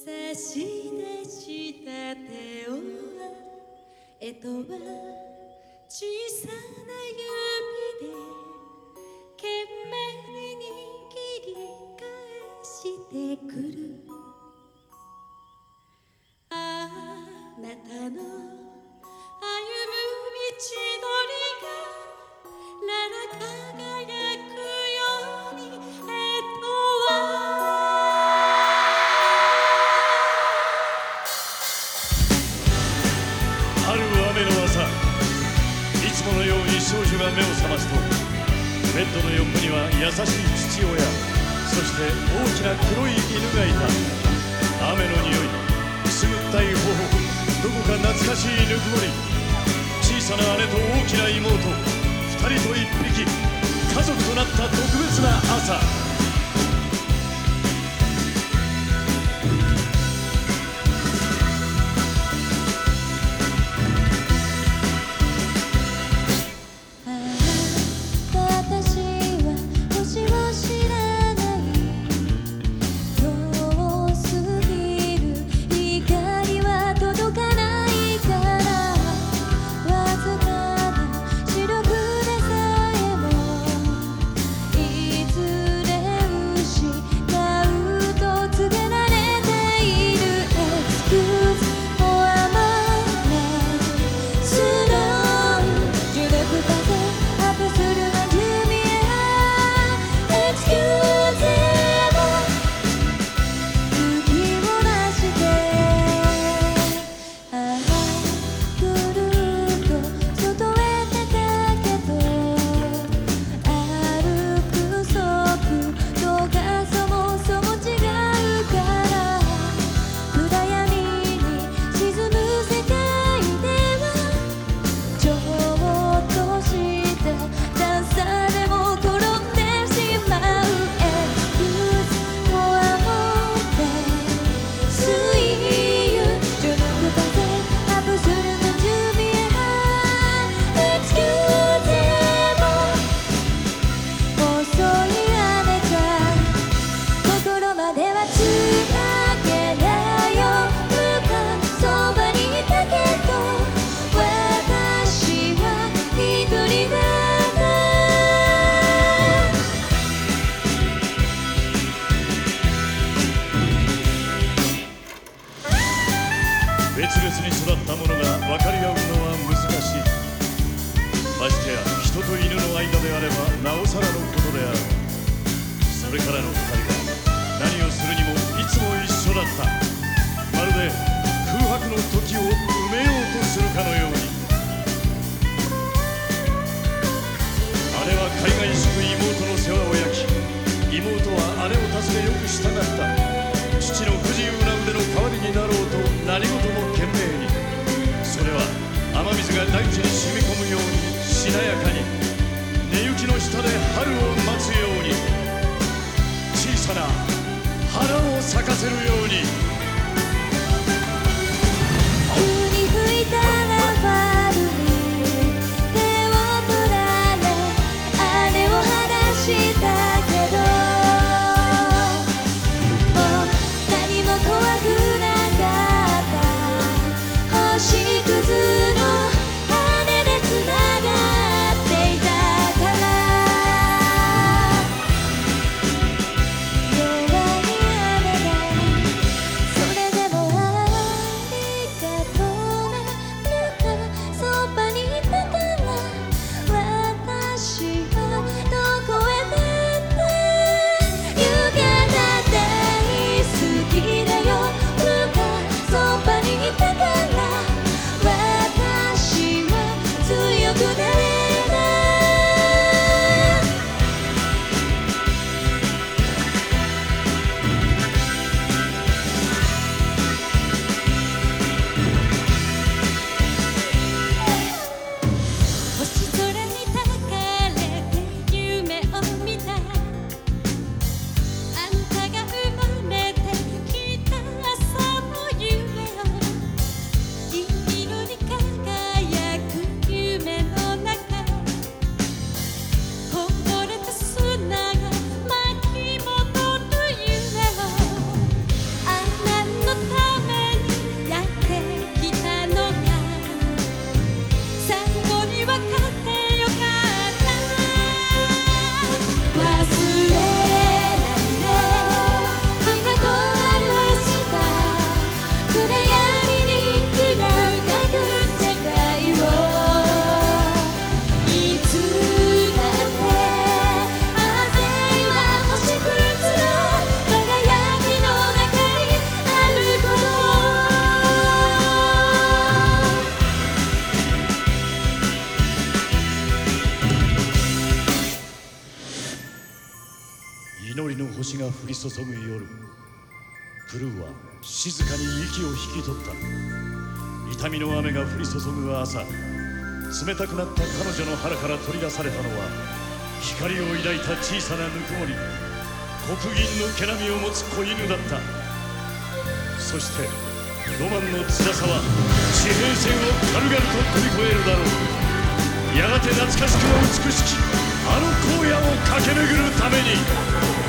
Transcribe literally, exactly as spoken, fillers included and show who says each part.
Speaker 1: 差し出した手をえとは小さな指で懸命に握り返してくる。あなたの歩む道のりがらら輝くようにえとは
Speaker 2: 春雨の朝、いつものように少女が目を覚ますと、ベッドの横には優しい父親、そして大きな黒い犬がいた。雨の匂い、くすぐったい頬、どこか懐かしいぬくもり。小さな姉と大きな妹、二人と一匹、家族となった特別な朝。別々に育った者が分かり合うのは難しい。ましてや人と犬の間であればなおさらのことである。それからのふたりは何をするにもいつも一緒だった。まるで空白の時を埋めようとするかのように。姉は海外しく妹の世話を焼き、妹は姉を助けよく従った。父の不自由な腕の代わりになろうと何事も懸命に。それは雨水が大地に染み込むようにしなやかに、寝雪の下で春を待つように、小さな花を咲かせるように。
Speaker 1: 急に吹いたラバルに手を取られ姉を離したけど、
Speaker 2: が降り注ぐ夜、プルーは静かに息を引き取った。痛みの雨が降り注ぐ朝、冷たくなった彼女の腹から取り出されたのは、光を抱いた小さなぬくもり、黒銀の毛並みを持つ子犬だった。そしてロマンの辛さは地平線を軽々と飛び越えるだろう。やがて懐かしくも美しきあの荒野を駆け巡るために。